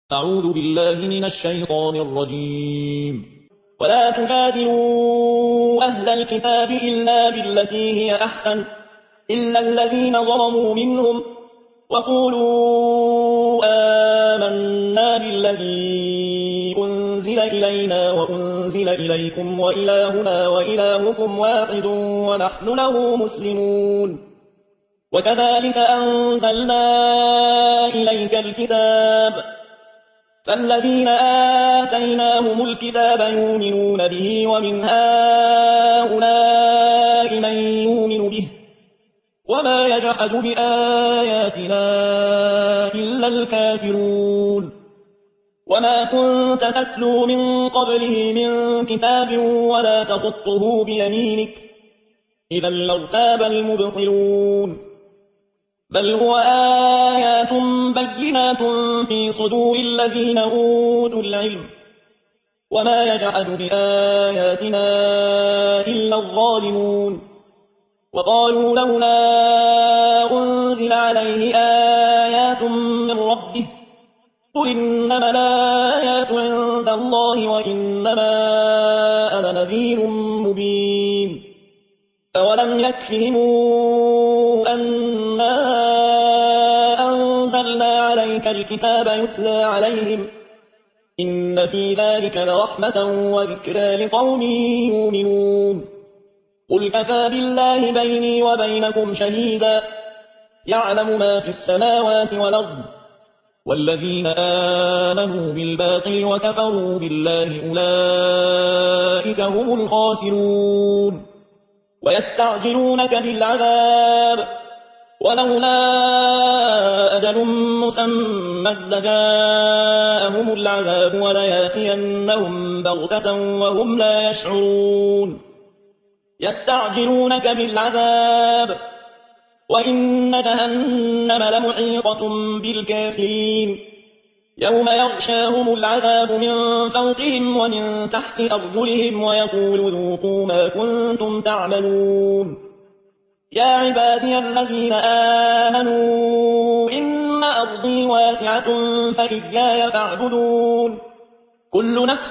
أعوذ بالله من الشيطان الرجيم. ولا تجادلوا أهل الكتاب إلا بالتي هي أحسن إلا الذين ظلموا منهم وقولوا آمنا بالذي أنزل إلينا وأنزل إليكم وإلهنا وإلهكم واحد ونحن له مسلمون. وكذلك أنزلنا إليك الكتاب فالذين آتيناهم الكتاب يؤمنون به ومن هؤلاء من يؤمن به وما يجحد بآياتنا إلا الكافرون. وما كنت تتلو من قبله من كتاب ولا تخطه بيمينك إذا لارتاب المبطلون. بل هو آيات بينات في صدور الذين أوتوا العلم وما يجحد بآياتنا إلا الظالمون. وقالوا لولا أنزل عليه آيات من ربه قل إنما الآيات عند الله وإنما أنا نذير مبين. أولم يكفهم أنا أنزلنا عليك الكتاب يتلى عليهم إن في ذلك لرحمة وذكرى لقوم يؤمنون. قل كفى بالله بيني وبينكم شهيدا يعلم ما في السماوات والأرض والذين آمنوا بالباطل وكفروا بالله أولئك هم الخاسرون. ويستعجلونك بالعذاب ولولا أجل مسمى لجاءهم العذاب ولياتينهم بغتة وهم لا يشعرون. يستعجلونك بالعذاب وإن جهنم لمحيطة بالكافرين يوم يغشاهم العذاب من فوقهم ومن تحت أرجلهم ويقول ذوقوا ما كنتم تعملون. يا عبادي الذين آمنوا إن أرضي واسعة فإياي فاعبدون. كل نفس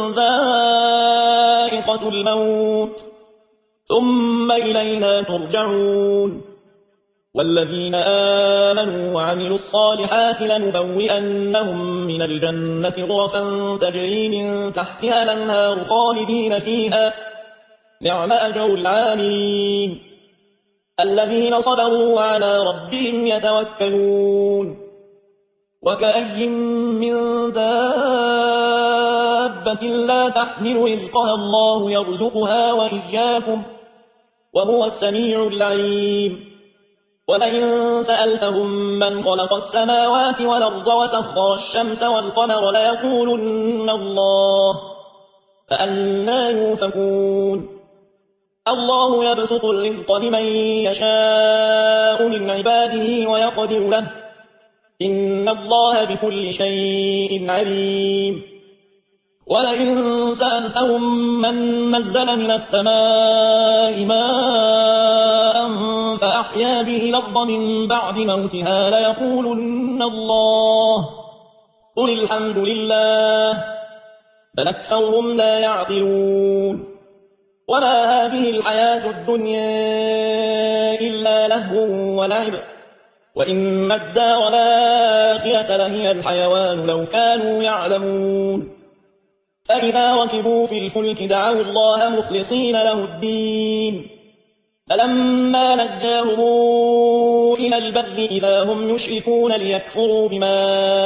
ذائقة الموت ثم إلينا ترجعون. والذين آمنوا وعملوا الصالحات لنبوئنهم من الجنة غرفا تجري من تحتها الأنهار خالدين فيها نعم أجر العاملين الذين صبروا وعلى ربهم يتوكلون. وكأي من دابة لا تحمل رزقها الله يرزقها وإياكم وهو السميع العليم. ولئن سألتهم من خلق السماوات والأرض وسخر الشمس والقمر ليقولن الله فأنى يؤفكون. الله يبسط الرزق لمن يشاء من عباده ويقدر له إن الله بكل شيء عليم. ولئن سألتهم من نزل من السماء ماء فأحيا به الأرض من بعد موتها ليقولن الله قل الحمد لله بل أكثرهم لا يعقلون. وما هذه الحياة الدنيا إلا لهو ولعب وإن الدار الآخرة لهي الحيوان لو كانوا يعلمون. فإذا ركبوا في الفلك دعوا الله مخلصين له الدين فلما نجاهم إلى البر إذا هم يشركون ليكفروا بما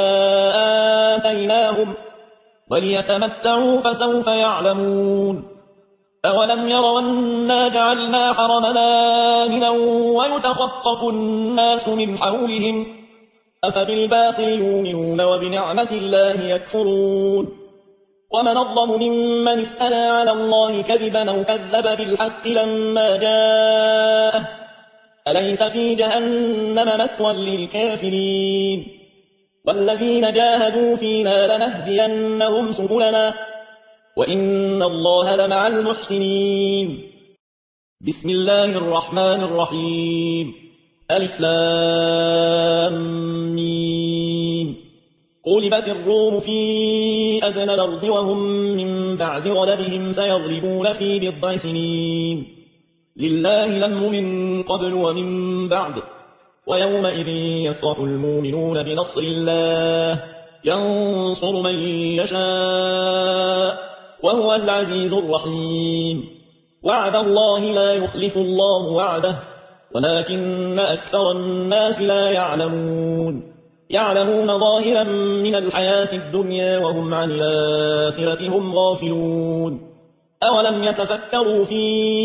آتيناهم وليتمتعوا فسوف يعلمون. أولم يروا أنا جعلنا حرمنا آمنا ويتخطف الناس من حولهم أفبالباطل يؤمنون وبنعمة الله يكفرون. ومن أظلم ممن افترى على الله كذبا أو كذب بالحق لما جاءه أليس في جهنم مثوى للكافرين. والذين جاهدوا فينا لنهدينهم سبلنا وإن الله لمع المحسنين. بسم الله الرحمن الرحيم. ألف لام ميم. غلبت الروم في أدنى الأرض وهم من بعد غلبهم سيغلبون في بضع سنين لله الأمر من قبل ومن بعد ويومئذ يفرح المؤمنون بنصر الله ينصر من يشاء وهو العزيز الرحيم وعد الله لا يخلف الله وعده ولكن أكثر الناس لا يعلمون ظاهرا من الحياة الدنيا وهم عن الآخرة هم غافلون أولم يتفكروا في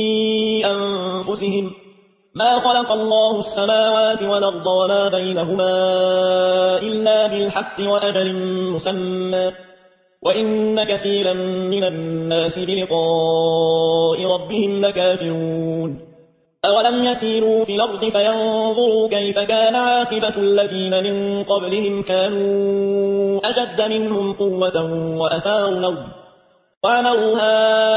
أنفسهم ما خلق الله السماوات والأرض وما بينهما إلا بالحق وأجل مسمى وإن كثيرا من الناس بلقاء ربهم لكافرون أولم يسيروا في الأرض فينظروا كيف كان عاقبة الذين من قبلهم كانوا أشد منهم قوة وأثاروا الأرض وعمروها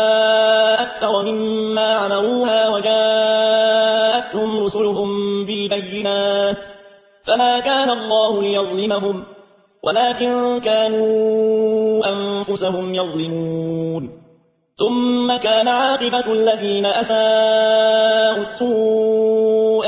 أكثر مما عمروها وجاءتهم رسلهم بالبينات فما كان الله ليظلمهم ولكن كانوا أنفسهم يظلمون ثم كان عاقبة الذين أساءوا السوء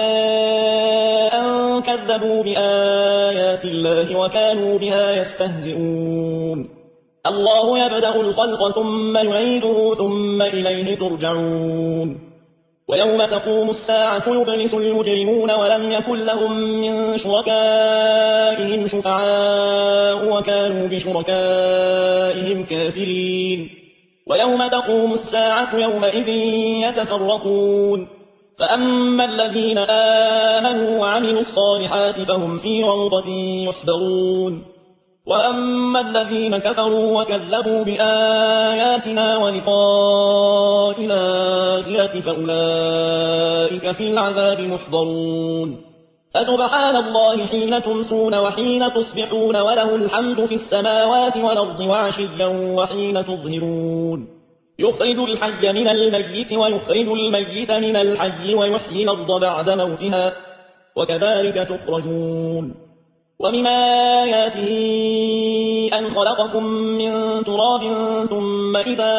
أن كذبوا بآيات الله وكانوا بها يستهزئون الله يبدأ الخلق ثم يعيده ثم إليه ترجعون ويوم تقوم الساعة يبلس المجرمون ولم يكن لهم من شركائهم شفعاء وكانوا بشركائهم كافرين ويوم تقوم الساعة يومئذ يتفرقون فأما الذين آمنوا وعملوا الصالحات فهم في روضة يحبرون وأما الذين كفروا وكذبوا بآياتنا ولقاء الآخرة فأولئك في العذاب محضرون فسبحان الله حين تمسون وحين تصبحون وله الحمد في السماوات والأرض وعشيا وحين تظهرون يخرج الحي من الميت ويخرج الميت من الحي ويحيي الأرض بعد موتها وكذلك تخرجون ومن آياته أن خلقكم من تراب ثم إذا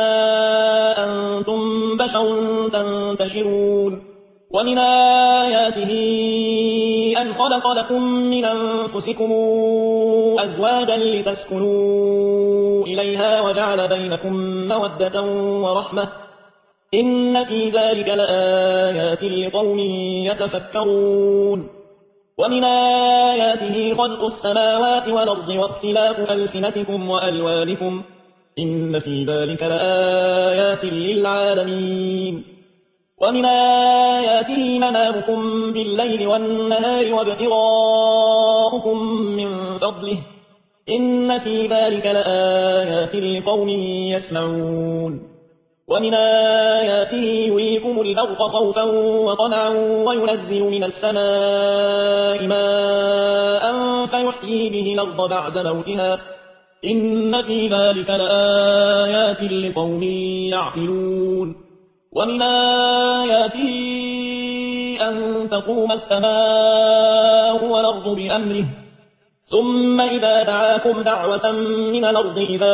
أنتم بشر تنتشرون ومن آياته أن خلق لكم من أنفسكم أزواجا لتسكنوا إليها وجعل بينكم مودة ورحمة إن في ذلك لآيات لقوم يتفكرون ومن آياته خلق السماوات والأرض واختلاف ألسنتكم وألوانكم إن في ذلك لآيات للعالمين ومن آياته منامكم بالليل والنهار وابتغاؤكم من فضله إن في ذلك لآيات لقوم يسمعون ومن آياته يريكم البرق خوفا وطمعا وينزل من السماء ماء فيحيي به الأرض بعد موتها إن في ذلك لآيات لقوم يعقلون ومن آياته أن تقوم السماء والأرض بأمره ثم إذا دعاكم دعوة من الأرض إذا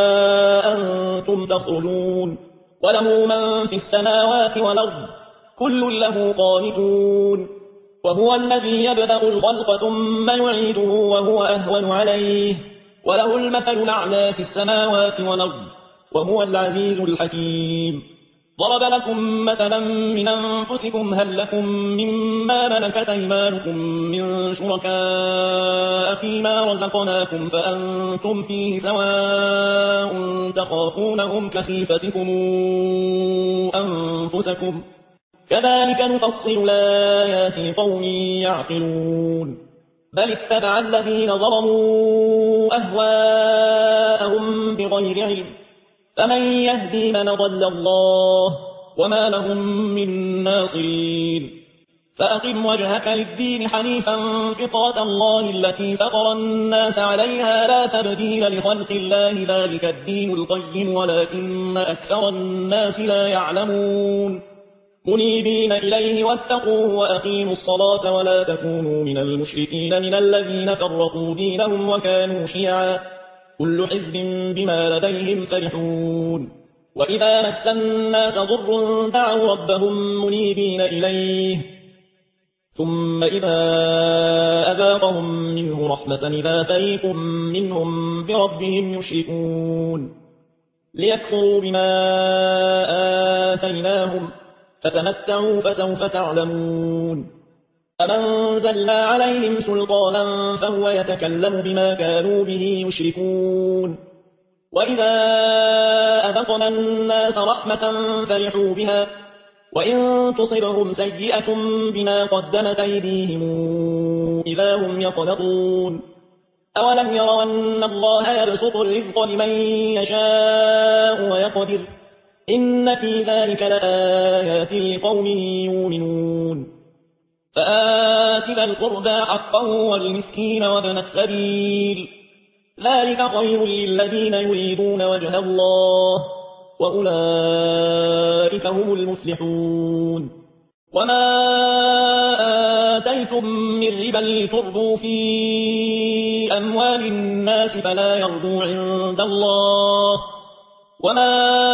أنتم تخرجون وله من في السماوات والأرض كل له قانتون وهو الذي يبدأ الخلق ثم يعيده وهو أهون عليه وله المثل الأعلى في السماوات والأرض وهو العزيز الحكيم ضرب لكم مثلا من أنفسكم هل لكم مما ملكت أيمانكم من شركاء فيما رزقناكم فأنتم فيه سواء تخافونهم كخيفتكم أنفسكم كذلك نفصل الآيات لقوم يعقلون بل اتبع الذين ظلموا أهواءهم بغير علم فمن يهدي من ضل الله وما لهم من ناصرين فأقم وجهك للدين حنيفا فطرة الله التي فطر الناس عليها لا تبديل لخلق الله ذلك الدين القيم ولكن أكثر الناس لا يعلمون منيبين إليه واتقوه وأقيموا الصلاة ولا تكونوا من المشركين من الذين فرقوا دينهم وكانوا شيعا كل حزب بما لديهم فرحون وإذا مس الناس ضر دعوا ربهم منيبين إليه ثم إذا أذاقهم منه رحمة إذا فريق منهم بربهم يشركون ليكفروا بما آتيناهم فتمتعوا فسوف تعلمون أم أنزلنا عليهم سلطانا فهو يتكلم بما كانوا به يشركون وإذا أذقنا الناس رحمة فرحوا بها وإن تصبهم سيئة بما قدمت أيديهم إذا هم يقنطون أولم يروا أن الله يبسط الرزق لمن يشاء ويقدر إن في ذلك لآيات لقوم يؤمنون فآت ذا القربى حقه والمسكين وابن السبيل ذلك خير للذين يريدون وجه الله وأولئك هم المفلحون وما آتيتم من ربا لتربوا في أموال الناس فلا يربو عند الله وما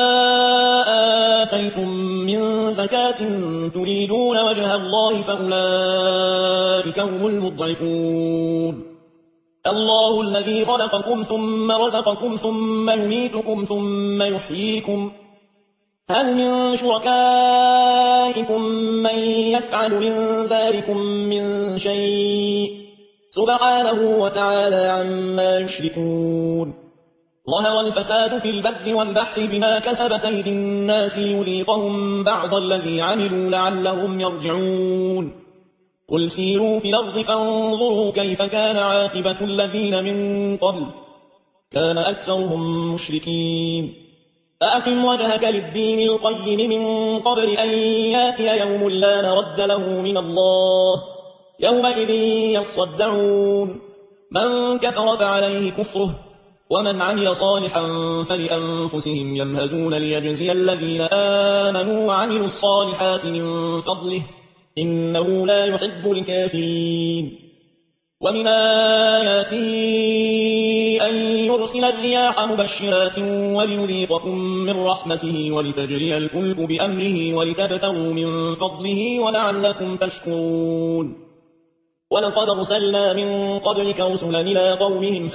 آتيتم من زكاة تريدون وجه الله فأولئك هم المضعفون الله الذي خلقكم ثم رزقكم ثم يميتكم ثم يحييكم هل من شركائكم من يفعل من ذلكم من شيء سبحانه وتعالى عما يشركون ظهر الفساد في البر والبحر بما كسبت أيدي الناس ليذيقهم بعض الذي عملوا لعلهم يرجعون قل سيروا في الأرض فانظروا كيف كان عاقبة الذين من قبل كان أكثرهم مشركين فأقم وجهك للدين القيم من قبل أن ياتي يوم لا مرد له من الله يومئذ يصدعون من كفر فعليه كفره ومن عمل صالحا فلأنفسهم يمهدون ليجزي الذين آمنوا وعملوا الصالحات من فضله إنه لا يحب الكافرين ومن آياته أن يرسل الرياح مبشرات وليذيقكم من رحمته ولتجري الفلك بأمره ولتبتغوا من فضله ولعلكم تشكرون ولقد أرسلنا من قبلك رسلا إلى قومهم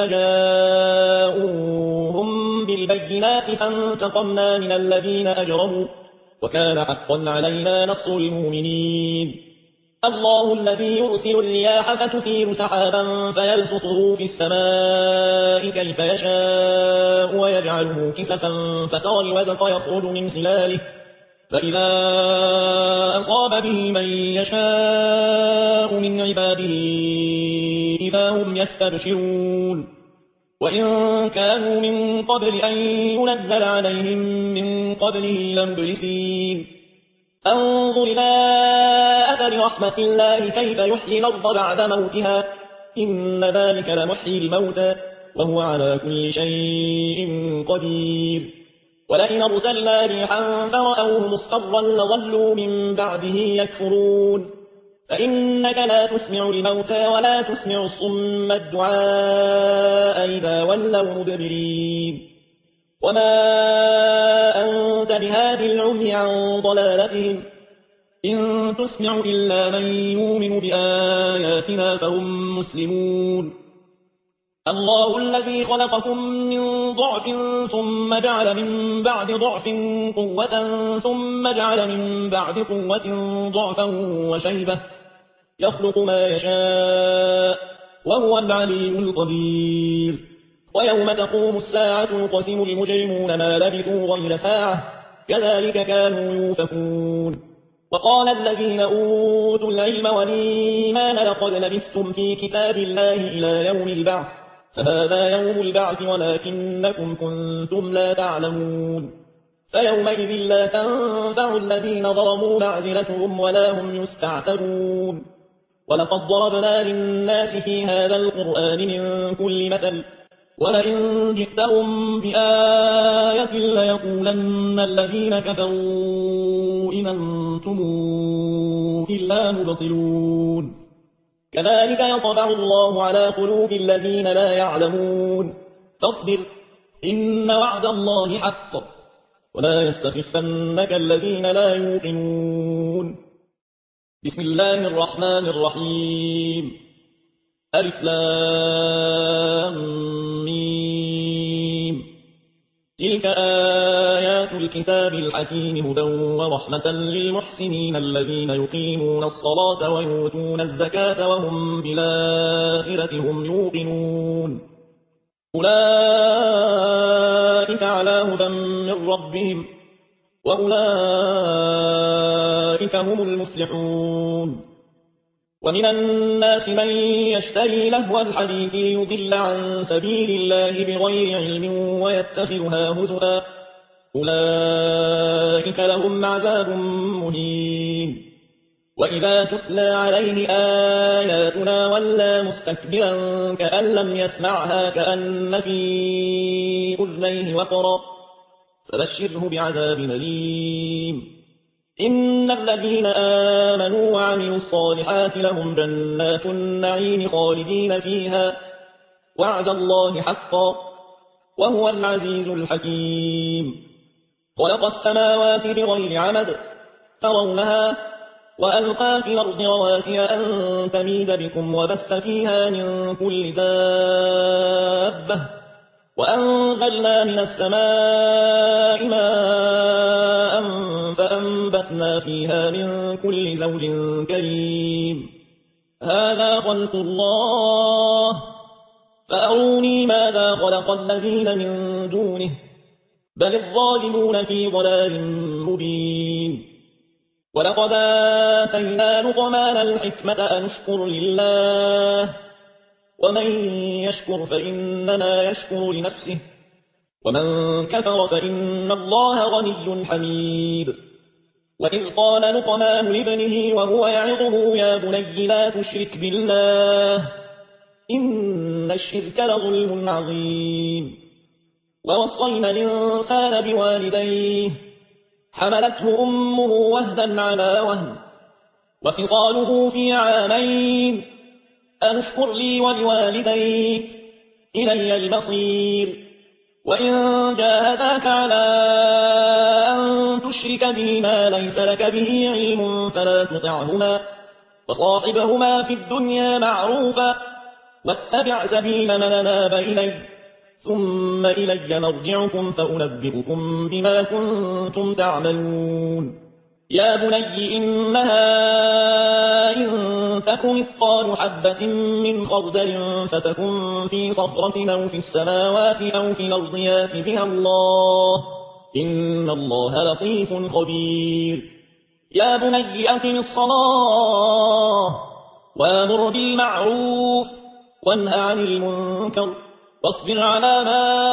فجاءوهم بالبينات فانتقمنا من الذين أجرموا وكان حقا علينا نصر المؤمنين الله الذي يرسل الرياح فتثير سحابا فيبسطه في السماء كيف يشاء ويجعله كسفا فترى الودق يخرج من خلاله فإذا أصاب به من يشاء من عباده إذا هم يستبشرون وإن كانوا من قبل أن ينزل عليهم من قبله لمبلسين فانظر إلى أثر رحمة الله كيف يحيي الأرض بعد موتها إن ذلك لمحيي الموتى وهو على كل شيء قدير ولئن أرسلنا ريحا فرأوه مصفرا لظلوا من بعده يكفرون فإنك لا تسمع الموتى ولا تسمع الصم الدعاء إذا ولوا مدبرين وما أنت بهاد العمي عن ضلالتهم إن تسمع إلا من يؤمن بآياتنا فهم مسلمون الله الذي خلقكم من ضعف ثم جعل من بعد ضعف قوة ثم جعل من بعد قوة ضعفا وشيبة يخلق ما يشاء وهو العليم القدير ويوم تقوم الساعة يقسم المجرمون ما لبثوا غير ساعة كذلك كانوا يؤفكون وقال الذين أوتوا العلم والإيمان لقد لبثتم في كتاب الله إلى يوم البعث فهذا يوم البعث ولكنكم كنتم لا تعلمون فيومئذ لا تنفع الذين ظلموا معذرتهم ولا هم يستعتبون ولقد ضربنا للناس في هذا القرآن من كل مثل ولئن جئتهم بآية ليقولن الذين كفروا إن أنتم إلا مبطلون كذلك يطبع الله على قلوب الذين لا يعلمون فاصبر إن وعد الله حق ولا يستخفنك الذين لا يوقنون بسم الله الرحمن الرحيم ألف لام ميم تلك آيات الكتاب الحكيم هدى ورحمة للمحسنين الذين يقيمون الصلاة ويؤتون الزكاة وهم بالآخرة هم يوقنون أولئك على هدى من ربهم وأولئك هم المفلحون ومن الناس من يشتري لهو الحديث ليضل عن سبيل الله بغير علم ويتخذها هزؤا أولئك لهم عذاب مهين وإذا تتلى عليه آياتنا ولى مستكبرا كأن لم يسمعها كأن في أذنيه وقرا فبشره بعذاب أليم إن الذين آمنوا وعملوا الصالحات لهم جنات النعيم خالدين فيها وعد الله حقا وهو العزيز الحكيم خلق السماوات بغير عمد ترونها وألقى في الأرض رواسي أن تميد بكم وبث فيها من كل دابة وأنزلنا من السماء ماء فأنبتنا فيها من كل زوج كريم هذا خلق الله فأروني ماذا خلق الذين من دونه بل الظالمون في ضلال مبين ولقد آتينا لقمان الحكمة أن اشكر لله ومن يشكر فإنما يشكر لنفسه ومن كفر فإن الله غني حميد وإذ قال لقمان لابنه وهو يعظه يا بني لا تشرك بالله إن الشرك لظلم عظيم ووصينا الإنسان بوالديه حملته أمه وهنا على وهن وفصاله في عامين أن اشكر لي ولوالديك إلي المصير وإن جاهداك على أن تشرك بي ما ليس لك به علم فلا تطعهما وصاحبهما في الدنيا معروفا واتبع سبيل من أناب إلي ثم إلي مرجعكم فأنبئكم بما كنتم تعملون يا بني إنها إن تك مثقال حبة من خردل فتكن في صخرة أو في السماوات أو في الأرض يات بها الله إن الله لطيف خبير يا بني أقم الصلاة وامر بالمعروف وانه عن المنكر واصبر على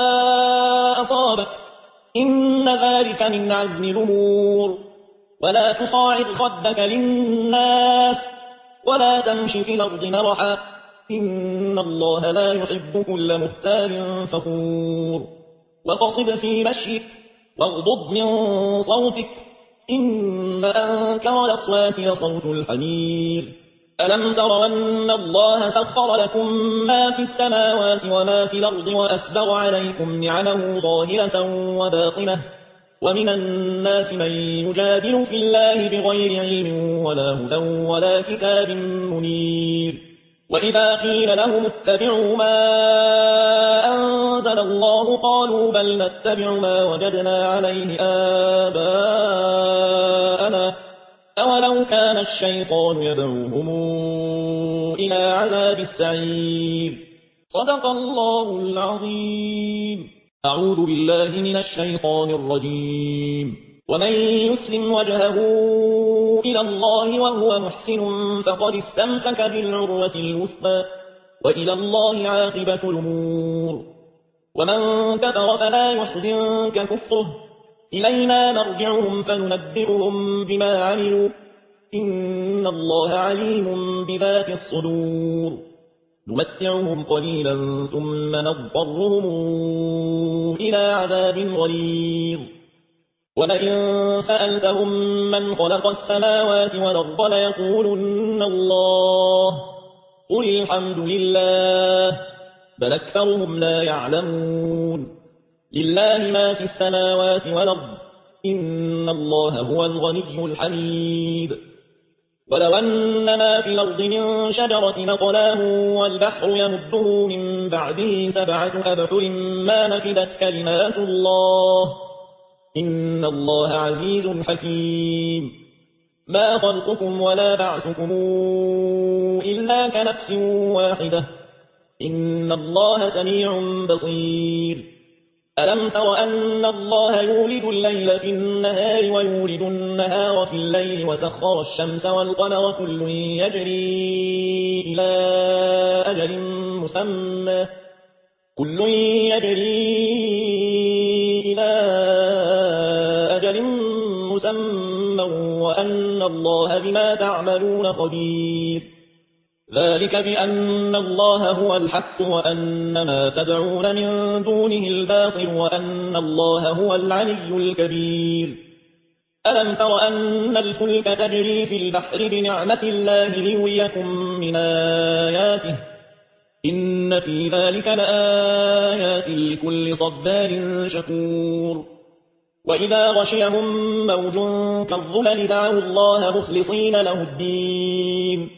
ما أصابك إن ذلك من عزم الأمور ولا تصاعد خدك للناس ولا تمش في الأرض مرحا إن الله لا يحب كل مختال فخور وقصد في مشيك واغضض من صوتك إن أنكر الأصوات لصوت الحمير ألم تروا أن الله سخر لكم ما في السماوات وما في الأرض وأسبغ عليكم نعمه ظاهرة وباطنة ومن الناس من يجادل في الله بغير علم ولا هدى ولا كتاب منير وإذا قيل لهم اتبعوا ما أنزل الله قالوا بل نتبع ما وجدنا عليه آباءنا أولو كان الشيطان يدعوهم إلى عذاب السعير صدق الله العظيم أعوذ بالله من الشيطان الرجيم ومن يسلم وجهه إلى الله وهو محسن فقد استمسك بالعروة الوثقى وإلى الله عاقبة الأمور ومن كفر فلا يحزنك كفره إلينا مرجعهم فننبئهم بما عملوا إن الله عليم بذات الصدور نمتعهم قليلا ثم نضطرهم إلى عذاب غليظ ولئن سألتهم من خلق السماوات والأرض ليقولن الله قل الحمد لله بل أكثرهم لا يعلمون لله ما في السماوات والأرض إن الله هو الغني الحميد ولو أن ما في الأرض من شجرة أقلام والبحر يمده من بعده 7 أبحر ما نفدت كلمات الله إن الله عزيز حكيم ما خلقكم ولا بعثكم إلا كنفس واحدة إن الله سميع بصير ألم تر أن الله يولد الليل في النهار ويولد النهار في الليل وسخر الشمس والقمر كل يجري إلى أجل مسمى وأن الله بما تعملون خبير ذلك بأن الله هو الحق وأن ما تدعون من دونه الباطل وأن الله هو العلي الكبير ألم تر أن الفلك تجري في البحر بنعمة الله ليريكم من آياته إن في ذلك لآيات لكل صبار شكور وإذا غشيهم موج كالظلل دعوا الله مخلصين له الدين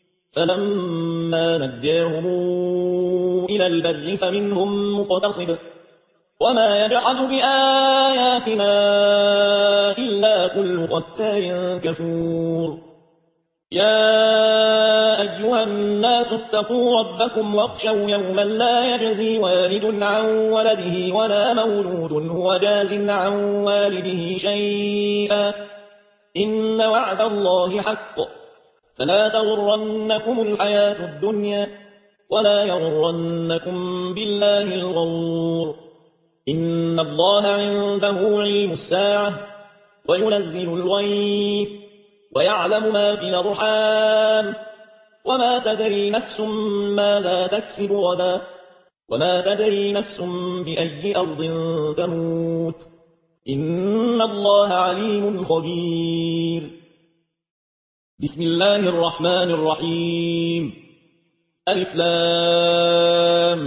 فلما نجاهم إلى البر فمنهم مقتصد وما يجحد بآياتنا إلا كل ختار كفور يا أيها الناس اتقوا ربكم واخشوا يوما لا يجزي والد عن ولده ولا مولود هو جاز عن والده شيئا إن وعد الله حق فلا تغرنكم الحياة الدنيا ولا يغرنكم بالله الغرور إن الله عنده علم الساعة وينزل الغيث ويعلم ما في الأرحام وما تدري نفس ماذا تكسب غدا وما تدري نفس بأي أرض تموت إن الله عليم خبير بسم الله الرحمن الرحيم ألف لام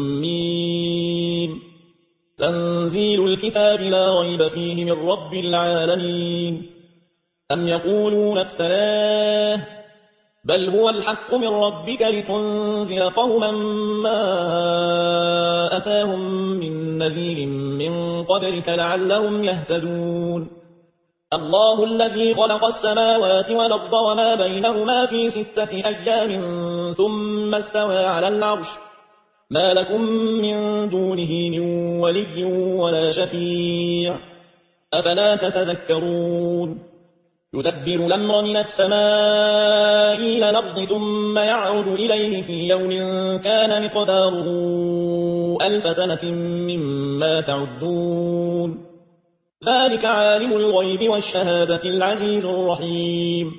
ميم تنزيل الكتاب لا ريب فيه من رب العالمين أم يقولون افتراه بل هو الحق من ربك لتنذر قوما ما أتاهم من نذير من قبلك لعلهم يهتدون الله الذي خلق السماوات والأرض وما بينهما في 6 أيام ثم استوى على العرش ما لكم من دونه من ولي ولا شفيع أفلا تتذكرون يدبر الأمر من السماء إلى الأرض ثم يعرج إليه في يوم كان مقداره 1000 سنة مما تعدون ذلك عالم الغيب والشهادة العزيز الرحيم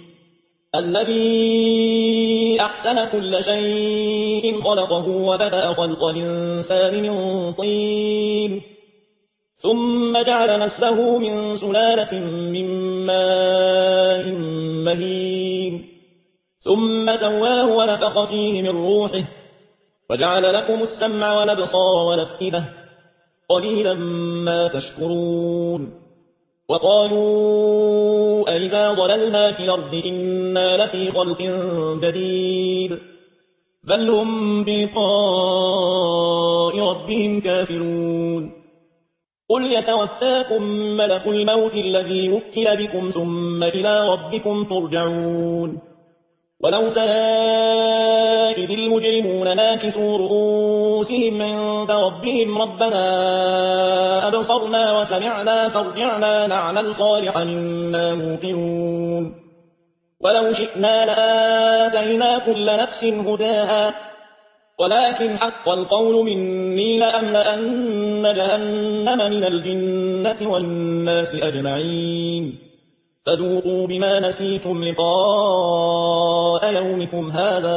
الذي أحسن كل شيء خلقه وبدأ خلق الإنسان من طين ثم جعل نسله من سلالة من ماء مهين ثم سواه ونفخ فيه من روحه وجعل لكم السمع والأبصار والأفئدة قليلا ما تشكرون وقالوا أئذا ضللنا في الأرض إنا لفي خلق جديد بل هم بلقاء ربهم كافرون قل يتوفاكم ملك الموت الذي وكل بكم ثم إلى ربكم ترجعون ولو ترى إذ المجرمون ناكسوا رؤوسهم عند ربهم ربنا أبصرنا وسمعنا فارجعنا نعمل صالحا إنا موقنون ولو شئنا لآتينا كل نفس هداها ولكن حق القول مني لأملأن جهنم من الجنة والناس أجمعين فذوقوا بما نسيتم لقاء يومكم هذا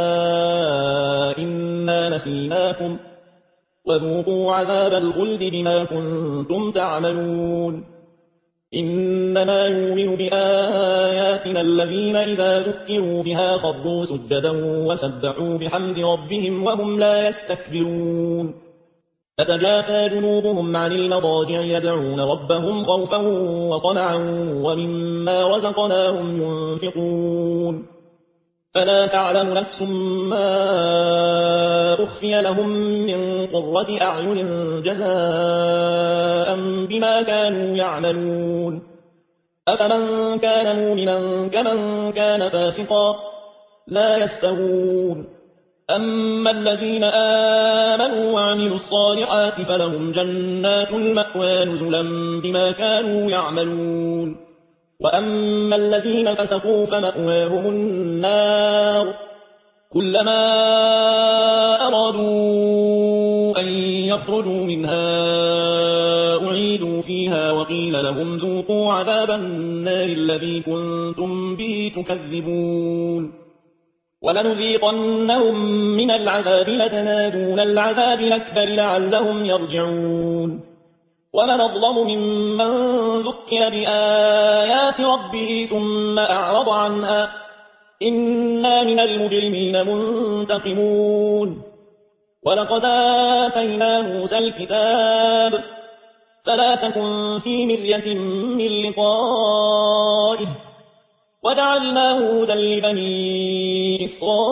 إنا نسيناكم وذوقوا عذاب الخلد بما كنتم تعملون إنما يؤمن بآياتنا الذين إذا ذكروا بها خروا سجدا وسبحوا بحمد ربهم وهم لا يستكبرون تتجافى جنوبهم عن المضاجع يدعون ربهم خوفا وطمعا ومما رزقناهم ينفقون فلا تعلم نفس ما أخفي لهم من قرة أعين جزاء بما كانوا يعملون أفمن كان مؤمنا كمن كان فاسقا لا يستوون أما الذين آمنوا وعملوا الصالحات فلهم جنات المأوى نزلا بما كانوا يعملون وأما الذين فسقوا فمأواهم النار كلما أرادوا أن يخرجوا منها أعيدوا فيها وقيل لهم ذوقوا عذاب النار الذي كنتم به تكذبون ولنذيقنهم من العذاب الأدنى دون العذاب الأكبر لعلهم يرجعون ومن أظلم ممن ذكر بآيات ربه ثم أعرض عنها إنا من المجرمين منتقمون ولقد آتينا موسى الكتاب فلا تكن في مرية من لقائه وجعلناه هدى لبني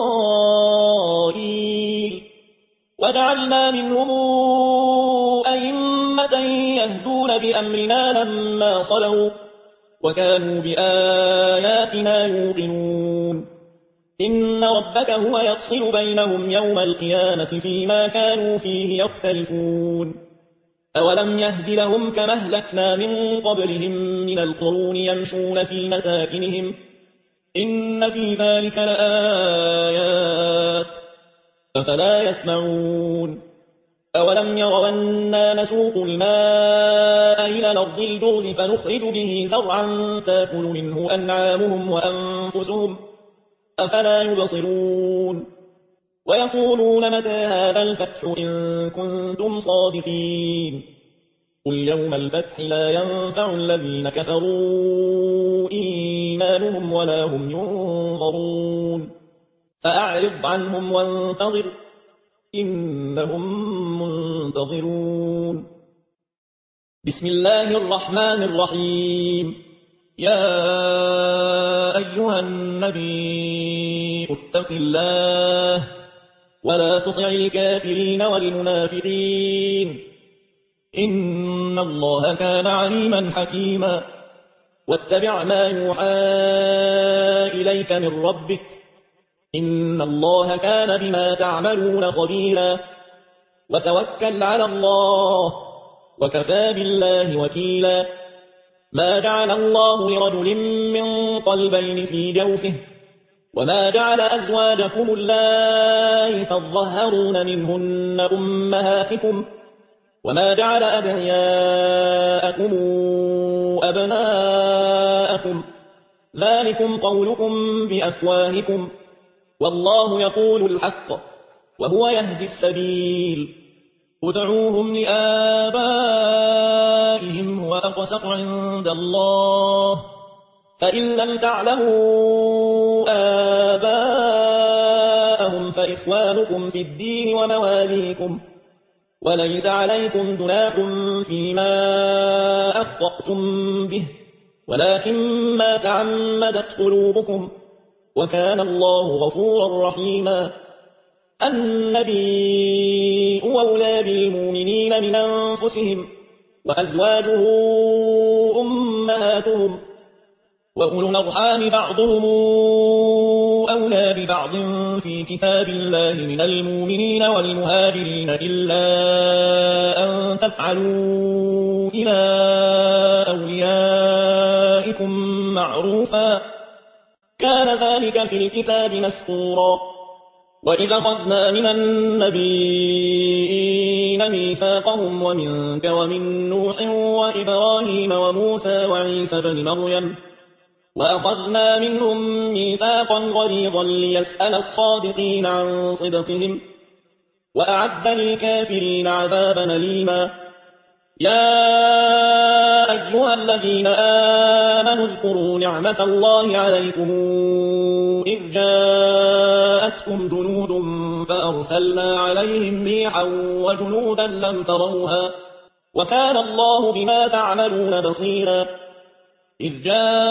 إسرائيل وجعلنا منهم أئمة يهدون بأمرنا لما صلوا وكانوا بآياتنا يوقنون إن ربك هو يفصل بينهم يوم القيامة فيما كانوا فيه يختلفون أولم يهد لهم كما أهلكنا من قبلهم من القرون يمشون في مساكنهم إن في ذلك لآيات أفلا يسمعون أولم يروا أنا نسوق الماء إلى الأرض الجرز فنخرج به زرعا تاكل منه أنعامهم وأنفسهم أفلا يبصرون ويقولون متى هذا الفتح إن كنتم صادقين قل يوم الفتح لا ينفع الذين كفروا إيمانهم ولا هم ينظرون فأعرض عنهم وانتظر إنهم منتظرون بسم الله الرحمن الرحيم يا أيها النبي اتق الله ولا تطع الكافرين والمنافقين إن الله كان عليما حكيما واتبع ما يوحى إليك من ربك إن الله كان بما تعملون خبيرا وتوكل على الله وكفى بالله وكيلا ما جعل الله لرجل من قلبين في جوفه وما جعل أزواجكم اللائي تظهرون منهن أمهاتكم وما جعل أدعياءكم أبناءكم ذلكم قولكم بأفواهكم والله يقول الحق وهو يهدي السبيل ادعوهم لآبائهم هو أقسط عند الله فإن لم تعلموا آباءهم فإخوانكم في الدين ومواليكم وليس عليكم جناح فيما أخطأتم به ولكن ما تعمدت قلوبكم وكان الله غفورا رحيما النبي أولى بالمؤمنين من أنفسهم وأزواجه أمهاتهم وأولو الأرحام بعضهم أولى ببعض في كتاب الله من المؤمنين والمهاجرين إلا أن تفعلوا إلى أوليائكم معروفا كان ذلك في الكتاب مسطورا وإذا أخذنا من النبيين ميثاقهم ومنك ومن نوح وإبراهيم وموسى وعيسى بن مريم وأخذنا منهم ميثاقا غليظا ليسأل الصادقين عن صدقهم وأعد للكافرين عذابا أليما يا أيها أيها الذين آمنوا اذكروا نعمة الله عليكم إذ جاءتكم جنود فأرسلنا عليهم ريحا وجنودا لم تروها وكان الله بما تعملون بصيرا إذ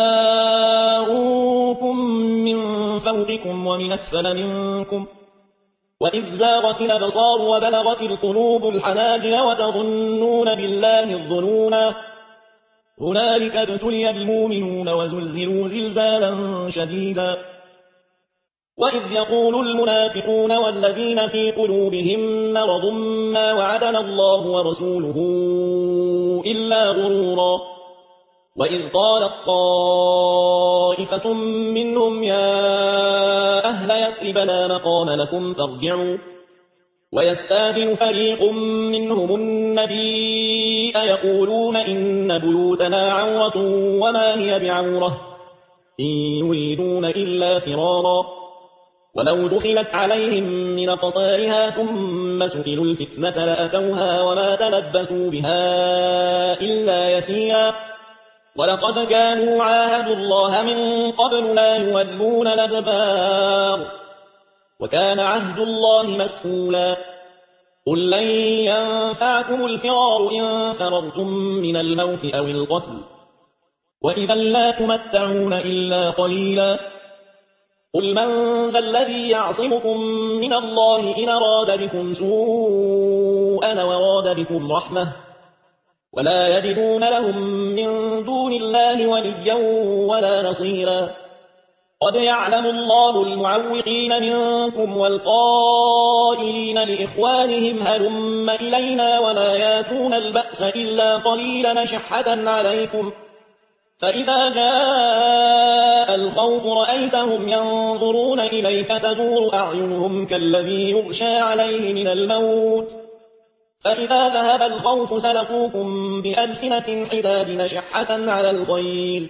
جاءوكم من فوقكم ومن أسفل منكم وإذ زاغت الأبصار وبلغت القلوب الحناجر وتظنون بالله الظنونا هنالك ابتلي المؤمنون وزلزلوا زلزالا شديدا وإذ يقول المنافقون والذين في قلوبهم مرض ما وعدنا الله ورسوله إلا غرورا وإذ قالت طائفة منهم يا أهل يثرب لا مقام لكم فارجعوا ويستأذن فريق منهم النبي يقولون إن بيوتنا عورة وما هي بعورة إن يريدون إلا فرارا ولو دخلت عليهم من أقطارها ثم سئلوا الفتنة لأتوها وما تلبثوا بها إلا يسيرا ولقد كانوا عاهدوا الله من قبل لا يولون الأدبار وكان عهد الله مسئولا قل لن ينفعكم الفرار إن فررتم من الموت أو القتل وإذا لا تمتعون إلا قليلا قل من ذا الذي يعصمكم من الله إن أراد بكم سوءا وأراد بكم رحمة ولا يجدون لهم من دون الله وليا ولا نصيرا قد يعلم الله المعوقين منكم والقائلين لإخوانهم هلم إلينا ولا ياتون البأس إلا قليلا شحة عليكم فإذا جاء الخوف رأيتهم ينظرون إليك تدور أعينهم كالذي يغشى عليه من الموت فإذا ذهب الخوف سلقوكم بألسنة حداد شحة على الخير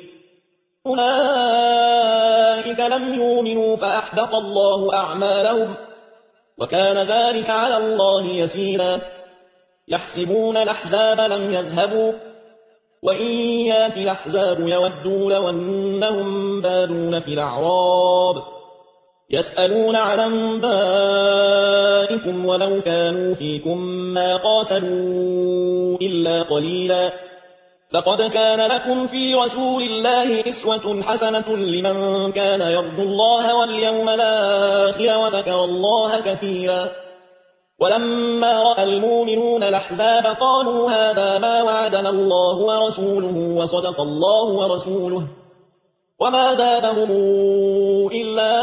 أولئك لم يؤمنوا فأحبط الله أعمالهم وكان ذلك على الله يسيرا يحسبون الأحزاب لم يذهبوا وإن يأتي الأحزاب يودوا لو أنهم بادون في الأعراب يسألون عن أنبائكم ولو كانوا فيكم ما قاتلوا إلا قليلا لقد كان لكم في رسول الله أسوة حسنة لمن كان يرجو الله واليوم الآخر وذكر الله كثيرا ولما رأى المؤمنون الأحزاب قالوا هذا ما وعدنا الله ورسوله وصدق الله ورسوله وما زادهم إلا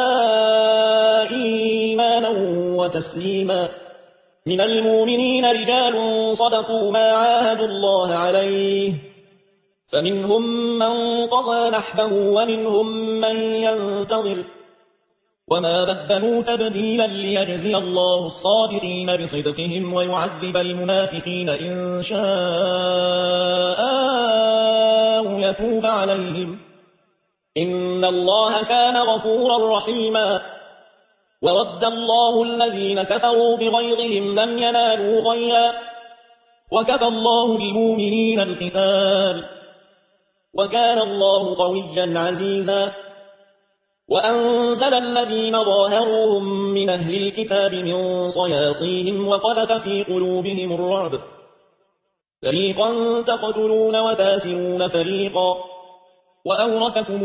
إيمانا وتسليما من المؤمنين رجال صدقوا ما عاهدوا الله عليه فمنهم من قضى نحبه ومنهم من ينتظر وما بدلوا تبديلا ليجزي الله الصادقين بصدقهم ويعذب المنافقين إن شاء أو يتوب عليهم إن الله كان غفورا رحيما ورد الله الذين كفروا بغيظهم لم ينالوا خيرا وكفى الله المؤمنين القتال وكان الله قويا عزيزا وأنزل الذين ظاهروهم من أهل الكتاب من صياصيهم وقذف في قلوبهم الرعب فريقا تقتلون وتاسرون فريقا وأورثكم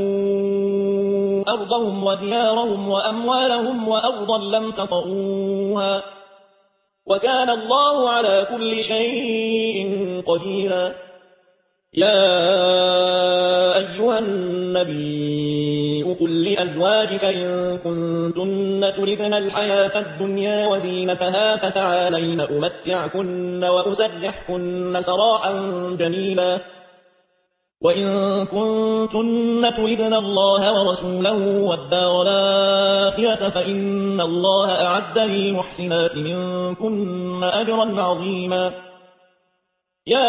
أرضهم وديارهم وأموالهم وأرضا لم تطئوها وكان الله على كل شيء قديرا يا أيها النبي قل لأزواجك إن كنتن تردن الحياة الدنيا وزينتها فتعالين أمتعكن وأسرحكن سراحا جميلا وإن كنتن تردن الله ورسوله والدار الآخرة فإن الله أعد للمحسنات منكن أجرا عظيما يا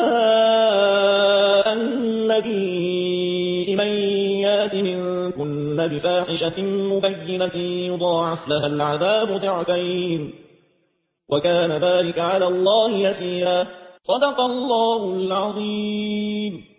نساء النبي من يات منكن بفاحشة مبينة يضاعف لها العذاب ضعفين وكان ذلك على الله يسيرا صدق الله العظيم.